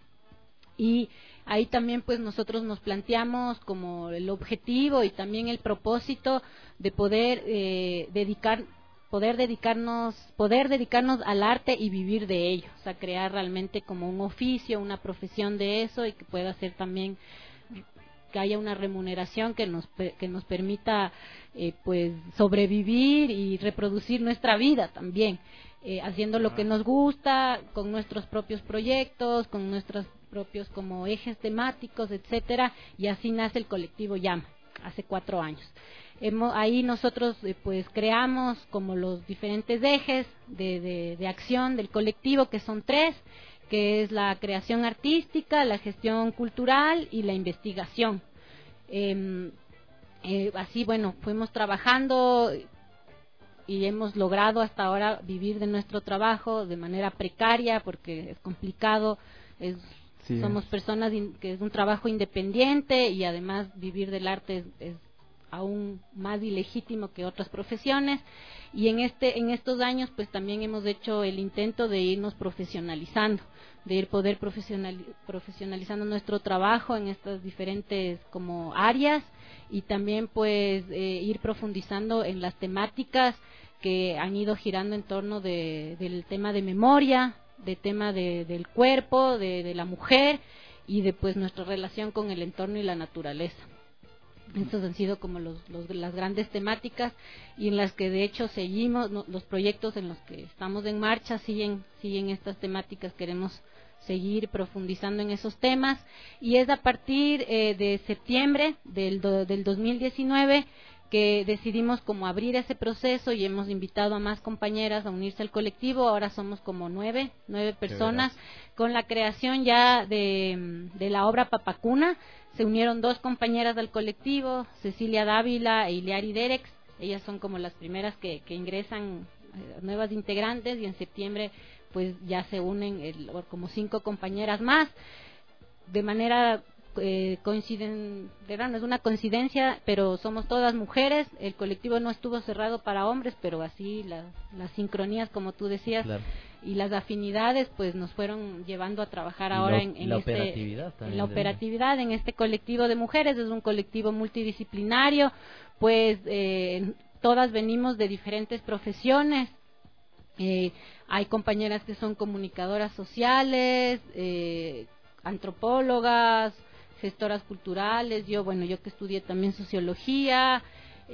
Y ahí también pues nosotros nos planteamos como el objetivo y también el propósito de poder eh, dedicar poder dedicarnos poder dedicarnos al arte y vivir de ello, o sea, crear realmente como un oficio, una profesión de eso, y que pueda ser también que haya una remuneración que nos que nos permita eh, pues sobrevivir y reproducir nuestra vida también, eh, haciendo lo que nos gusta, con nuestros propios proyectos, con nuestros propios como ejes temáticos, etcétera, y así nace el colectivo Llama hace cuatro años. Hemos, ahí nosotros eh, pues creamos como los diferentes ejes de, de, de acción del colectivo, que son tres, que es la creación artística, la gestión cultural y la investigación. Eh, eh, así, bueno, fuimos trabajando y hemos logrado hasta ahora vivir de nuestro trabajo de manera precaria, porque es complicado, es Sí, somos es. personas in, que es un trabajo independiente, y además vivir del arte es, es aún más ilegítimo que otras profesiones, y en este en estos años pues también hemos hecho el intento de irnos profesionalizando, de ir poder profesional, profesionalizando nuestro trabajo en estas diferentes como áreas, y también pues eh, ir profundizando en las temáticas que han ido girando en torno de, del tema de memoria, de tema de, del cuerpo, de, de la mujer, y de pues nuestra relación con el entorno y la naturaleza. Estos han sido como los, los, las grandes temáticas, y en las que de hecho seguimos, no, los proyectos en los que estamos en marcha siguen, siguen estas temáticas. Queremos seguir profundizando en esos temas, y es a partir eh, de septiembre del, do, del dos mil diecinueve que decidimos como abrir ese proceso, y hemos invitado a más compañeras a unirse al colectivo. Ahora somos como nueve, nueve personas, con la creación ya de, de la obra Papacuna. Se unieron dos compañeras del colectivo, Cecilia Dávila e Ileari Derex. Ellas son como las primeras que, que ingresan, eh, nuevas integrantes, y en septiembre pues ya se unen el, como cinco compañeras más, de manera eh, coinciden, no es una coincidencia, pero somos todas mujeres. El colectivo no estuvo cerrado para hombres, pero así la, las sincronías, como tú decías, claro, y las afinidades pues nos fueron llevando a trabajar ahora la, en, en, la este, operatividad en la operatividad en este colectivo de mujeres. Es un colectivo multidisciplinario, pues eh, todas venimos de diferentes profesiones. Eh, hay compañeras que son comunicadoras sociales, eh, antropólogas, gestoras culturales. Yo, bueno, yo que estudié también sociología.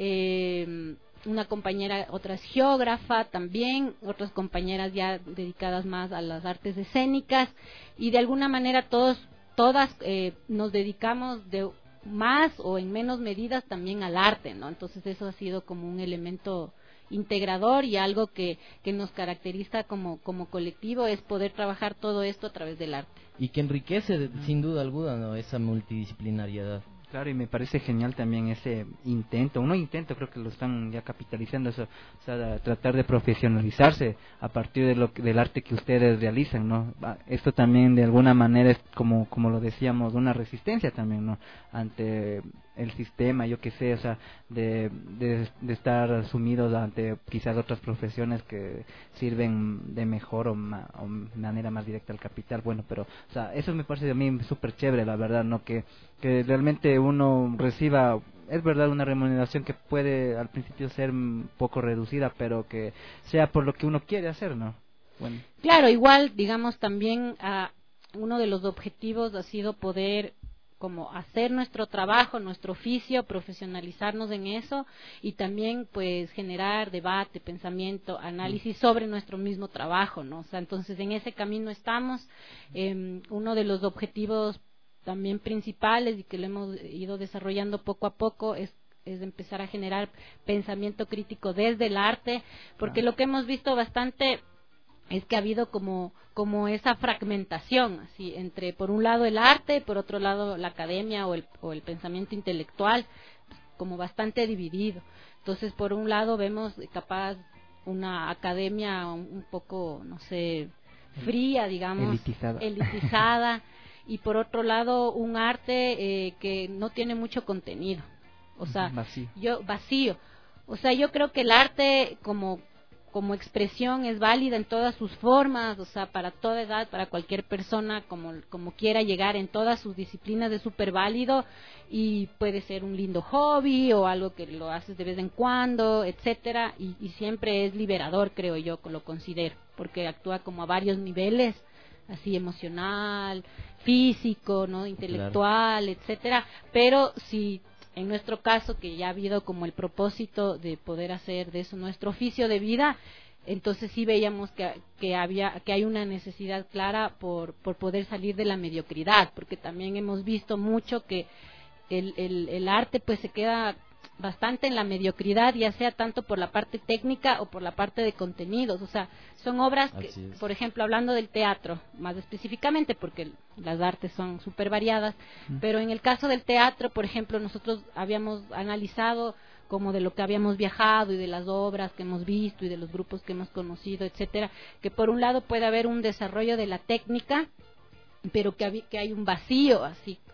Eh, una compañera, otra es geógrafa también, otras compañeras ya dedicadas más a las artes escénicas, y de alguna manera todos, todas eh, nos dedicamos de más o en menos medidas también al arte, ¿no? Entonces eso ha sido como un elemento integrador, y algo que, que nos caracteriza como, como colectivo es poder trabajar todo esto a través del arte. Y que enriquece sin duda alguna, ¿no?, esa multidisciplinariedad. Claro, y me parece genial también ese intento, uno intento, creo que lo están ya capitalizando, eso, o sea, tratar de profesionalizarse a partir de lo del arte que ustedes realizan, ¿no? Esto también de alguna manera es como como lo decíamos, una resistencia también, ¿no?, ante el sistema, yo qué sé, o sea, de, de, de estar sumidos ante quizás otras profesiones que sirven de mejor o, ma, o manera más directa al capital. Bueno, pero, o sea, eso me parece a mí súper chévere, la verdad, ¿no?, que, que realmente uno reciba, es verdad, una remuneración que puede al principio ser un poco reducida, pero que sea por lo que uno quiere hacer, ¿no? Bueno. Claro, igual, digamos, también uh, uno de los objetivos ha sido poder como hacer nuestro trabajo, nuestro oficio, profesionalizarnos en eso, y también pues generar debate, pensamiento, análisis sobre nuestro mismo trabajo, ¿no? O sea, entonces en ese camino estamos. Eh, uno de los objetivos también principales, y que lo hemos ido desarrollando poco a poco, es es empezar a generar pensamiento crítico desde el arte, porque lo que hemos visto bastante es que ha habido como como esa fragmentación, así, entre por un lado el arte, por otro lado la academia o el, o el pensamiento intelectual, como bastante dividido. Entonces, por un lado vemos capaz una academia un, un poco, no sé, fría, digamos, elitizada, elitizada y por otro lado un arte eh, que no tiene mucho contenido, o sea, vacío. yo vacío. O sea, yo creo que el arte como como expresión es válida en todas sus formas, o sea, para toda edad, para cualquier persona, como, como quiera llegar en todas sus disciplinas, es súper válido, y puede ser un lindo hobby o algo que lo haces de vez en cuando, etcétera, y, y siempre es liberador, creo yo, lo considero, porque actúa como a varios niveles, así emocional, físico, ¿no?, intelectual, claro, etcétera, pero si en nuestro caso, que ya ha habido como el propósito de poder hacer de eso nuestro oficio de vida, entonces sí veíamos que, que había que hay una necesidad clara por, por poder salir de la mediocridad, porque también hemos visto mucho que el, el, el arte pues se queda bastante en la mediocridad, ya sea tanto por la parte técnica o por la parte de contenidos. O sea, son obras que, por ejemplo, hablando del teatro, más específicamente, porque las artes son súper variadas, mm. pero en el caso del teatro, por ejemplo, nosotros habíamos analizado como de lo que habíamos viajado y de las obras que hemos visto y de los grupos que hemos conocido, etcétera, que por un lado puede haber un desarrollo de la técnica, pero que, hab- que hay un vacío así.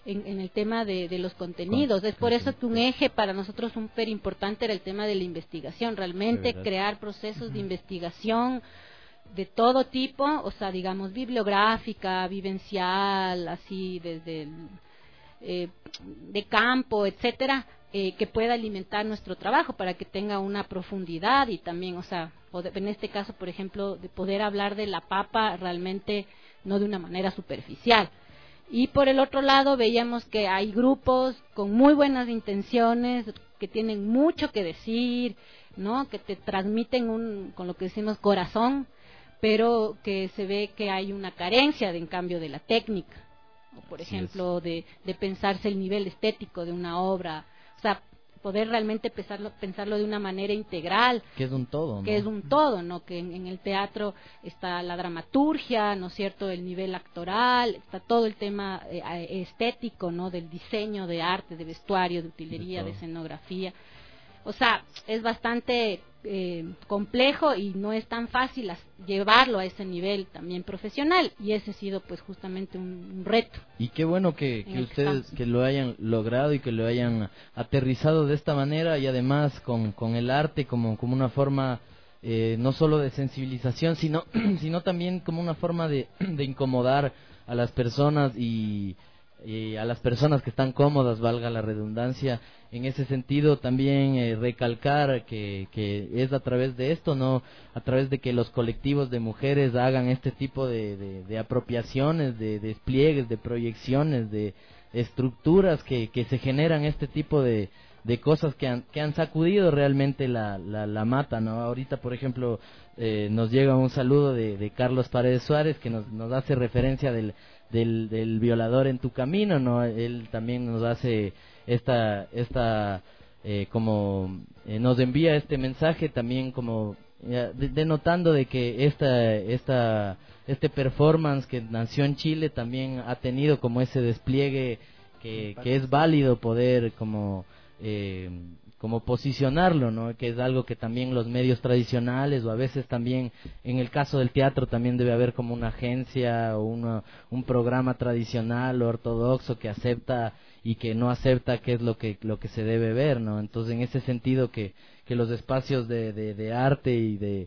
en, en el tema de, de los contenidos. Es por eso que un eje para nosotros súper importante era el tema de la investigación, realmente crear procesos de investigación de todo tipo, o sea, digamos, bibliográfica, vivencial, así desde el, eh, de campo, etcétera, eh, que pueda alimentar nuestro trabajo para que tenga una profundidad y también, o sea, poder, en este caso, por ejemplo, de poder hablar de la papa realmente no de una manera superficial. Y por el otro lado veíamos que hay grupos con muy buenas intenciones, que tienen mucho que decir, ¿no? Que te transmiten un, con lo que decimos, corazón, pero que se ve que hay una carencia de, en cambio, de la técnica, o por ejemplo, de, de pensarse el nivel estético de una obra, o sea, poder realmente pensarlo, pensarlo de una manera integral. Que es un todo, ¿no? Que es un todo, ¿no? Que en, en el teatro está la dramaturgia, ¿no es cierto?, el nivel actoral, está todo el tema eh, estético, ¿no?, del diseño, de arte, de vestuario, de utilería, de, de escenografía. O sea, es bastante eh, complejo y no es tan fácil llevarlo a ese nivel también profesional, y ese ha sido pues justamente un, un reto. Y qué bueno que, que ustedes que, que lo hayan logrado y que lo hayan aterrizado de esta manera, y además con, con el arte como, como una forma eh, no solo de sensibilización, sino, sino también como una forma de, de incomodar a las personas y... y a las personas que están cómodas, valga la redundancia. En ese sentido también eh, recalcar que, que es a través de esto, no a través de que los colectivos de mujeres hagan este tipo de, de, de apropiaciones, de, de despliegues, de proyecciones, de estructuras que, que se generan este tipo de, de cosas que han, que han sacudido realmente la, la, la mata, ¿no? Ahorita, por ejemplo, eh, nos llega un saludo de, de Carlos Paredes Suárez, que nos, nos hace referencia del Del, del violador en tu camino, ¿no? Él también nos hace esta, esta eh, como eh, nos envía este mensaje también como eh, de, denotando de que esta, esta, este performance que nació en Chile también ha tenido como ese despliegue que, que es válido poder como eh, como posicionarlo, ¿no? Que es algo que también los medios tradicionales, o a veces también en el caso del teatro también debe haber como una agencia o una, un programa tradicional o ortodoxo que acepta y que no acepta qué es lo que lo que se debe ver, ¿no? Entonces, en ese sentido que que los espacios de de, de arte y de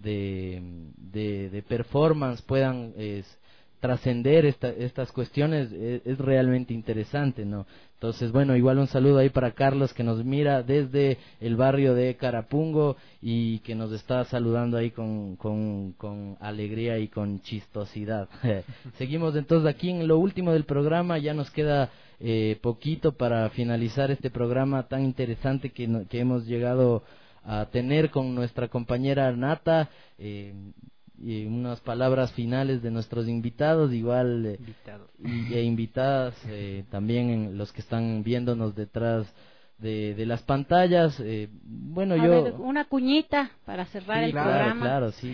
de, de de performance puedan eh, trascender esta, estas cuestiones es, es realmente interesante, ¿no? Entonces, bueno, igual un saludo ahí para Carlos, que nos mira desde el barrio de Carapungo y que nos está saludando ahí con, con, con alegría y con chistosidad. Seguimos entonces aquí en lo último del programa, ya nos queda eh, poquito para finalizar este programa tan interesante que, no, que hemos llegado a tener con nuestra compañera Nata. eh, y unas palabras finales de nuestros invitados, igual eh, Invitado. y, e invitadas eh, también en los que están viéndonos detrás de, de las pantallas. Eh, bueno, a yo ver, una cuñita para cerrar sí, el claro, programa. Claro, sí.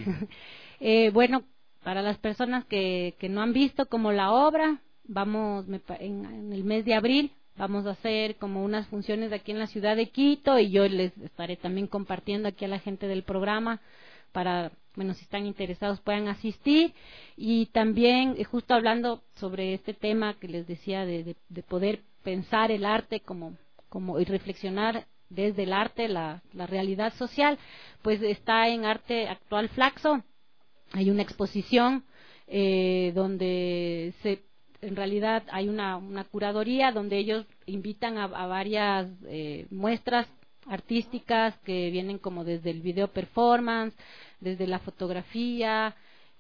eh, bueno, para las personas que, que no han visto como la obra, vamos me, en, en el mes de abril vamos a hacer como unas funciones aquí en la ciudad de Quito, y yo les estaré también compartiendo aquí a la gente del programa para, bueno, si están interesados puedan asistir. Y también eh, justo hablando sobre este tema que les decía de, de, de poder pensar el arte como, como y reflexionar desde el arte la, la realidad social, pues está en Arte Actual Flaxo, hay una exposición eh, donde se en realidad hay una, una curaduría donde ellos invitan a, a varias eh, muestras artísticas que vienen como desde el video performance, desde la fotografía,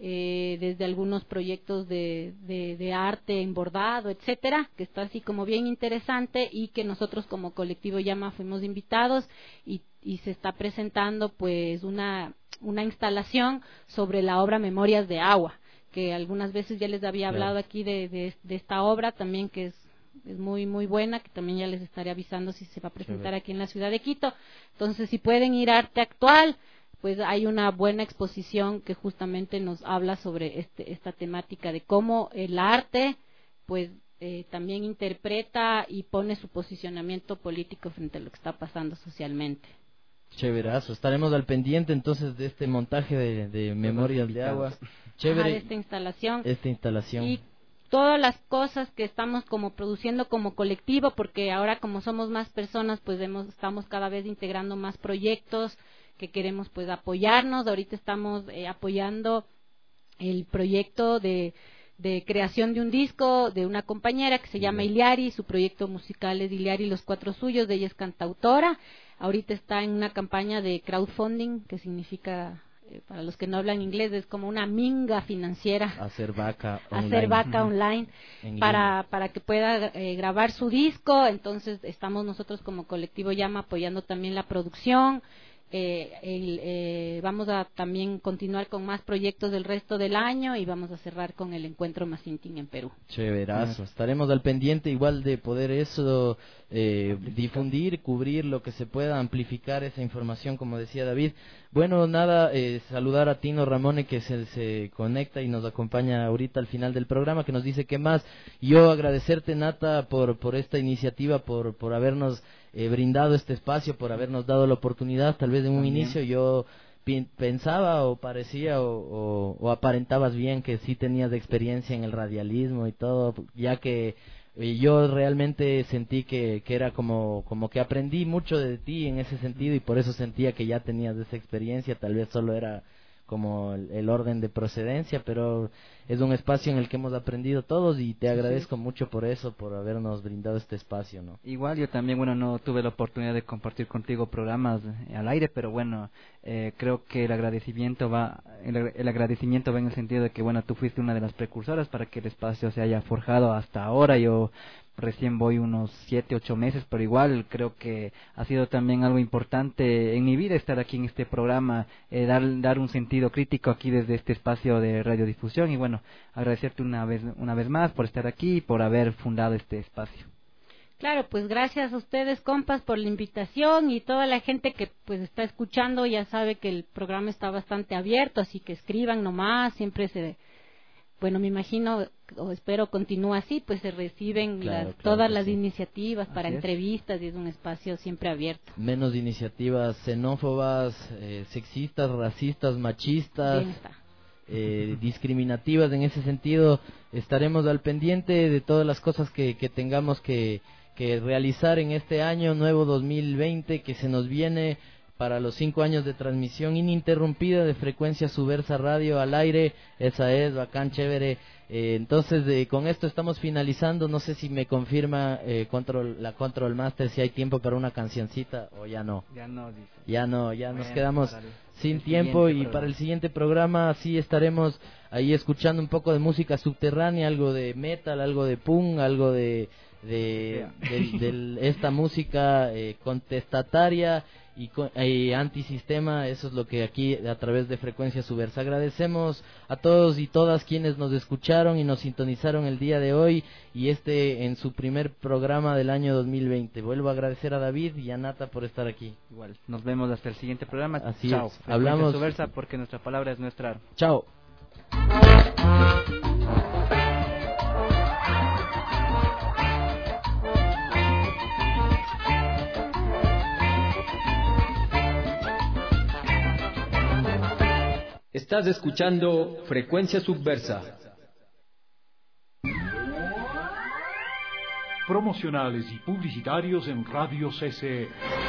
eh, desde algunos proyectos de, de, de arte en bordado, etcétera, que está así como bien interesante, y que nosotros como colectivo Llama fuimos invitados, y, y se está presentando pues una, una instalación sobre la obra Memorias de Agua, que algunas veces ya les había hablado aquí de, de, de esta obra también, que es es muy muy buena, que también ya les estaré avisando si se va a presentar aquí en la ciudad de Quito. Entonces, si pueden ir a Arte Actual, pues hay una buena exposición que justamente nos habla sobre este esta temática de cómo el arte pues eh, también interpreta y pone su posicionamiento político frente a lo que está pasando socialmente. Chéverazo, estaremos al pendiente entonces de este montaje de, de Memorias de Agua. Chévere. Ajá, de esta instalación. Esta instalación. Y todas las cosas que estamos como produciendo como colectivo, porque ahora como somos más personas, pues hemos, estamos cada vez integrando más proyectos que queremos pues apoyarnos. Ahorita estamos eh, apoyando el proyecto de, de creación de un disco de una compañera que se llama Iliari, su proyecto musical es Iliari y los cuatro suyos, de ella es cantautora. Ahorita está en una campaña de crowdfunding, que significa, eh, para los que no hablan inglés, es como una minga financiera. Hacer vaca online. Hacer vaca online para, para que pueda eh, grabar su disco. Entonces estamos nosotros como colectivo Llama apoyando también la producción. Eh, el, eh, vamos a también continuar con más proyectos del resto del año y vamos a cerrar con el encuentro Masintín en Perú. Chéverazo, estaremos al pendiente igual de poder eso, eh, difundir, cubrir lo que se pueda, amplificar esa información, como decía David. Bueno, nada, eh, saludar a Tino Ramone, que se, se conecta y nos acompaña ahorita al final del programa, que nos dice qué más. Yo agradecerte, Nata, por, por esta iniciativa, por, por habernos eh, brindado este espacio, por habernos dado la oportunidad. Tal vez en un También. inicio yo pensaba o parecía o, o, o aparentabas bien que sí tenías experiencia en el radialismo y todo, ya que eh, yo realmente sentí que, que era como, como que aprendí mucho de ti en ese sentido, y por eso sentía que ya tenías esa experiencia. Tal vez solo era como el, el orden de procedencia, pero es un espacio en el que hemos aprendido todos, y te agradezco sí. mucho por eso, por habernos brindado este espacio, ¿no? Igual yo también, bueno, no tuve la oportunidad de compartir contigo programas eh, al aire, pero bueno, eh, creo que el agradecimiento va, el, el agradecimiento va en el sentido de que, bueno, tú fuiste una de las precursoras para que el espacio se haya forjado hasta ahora. Yo recién voy unos siete, ocho meses, pero igual creo que ha sido también algo importante en mi vida estar aquí en este programa, eh, dar, dar un sentido crítico aquí desde este espacio de radiodifusión. Y bueno, agradecerte una vez, una vez más por estar aquí y por haber fundado este espacio. Claro, pues gracias a ustedes, compas, por la invitación, y toda la gente que pues está escuchando ya sabe que el programa está bastante abierto, así que escriban nomás, siempre se... Bueno, me imagino, o espero continúe así, pues se reciben claro, las, claro todas que las sí. iniciativas para Así entrevistas, y es un espacio siempre abierto. Menos iniciativas xenófobas, eh, sexistas, racistas, machistas, eh, discriminativas. En ese sentido, estaremos al pendiente de todas las cosas que, que tengamos que, que realizar en este año nuevo dos mil veinte que se nos viene, para los cinco años de transmisión ininterrumpida de Frecuencia Subversa Radio al aire. Esa es, bacán, chévere. Eh, entonces, eh, con esto estamos finalizando. No sé si me confirma eh, control, la Control Master si hay tiempo para una cancioncita o ya no. Ya no, dice. Ya no, ya bueno, nos quedamos para el, sin el tiempo, y programa. Para el siguiente programa sí estaremos ahí escuchando un poco de música subterránea, algo de metal, algo de punk, algo de, de, de, de, de esta música eh, contestataria y eh, antisistema. Eso es lo que aquí a través de Frecuencia Subversa. Agradecemos a todos y todas quienes nos escucharon y nos sintonizaron el día de hoy, y este en su primer programa del año dos mil veinte. Vuelvo a agradecer a David y a Nata por estar aquí. Igual, nos vemos hasta el siguiente programa. Así Chao. es. Frecuencia Hablamos. Subversa, porque nuestra palabra es nuestra arma. Chao. Estás escuchando Frecuencia Subversa. Promocionales y publicitarios en Radio C C E.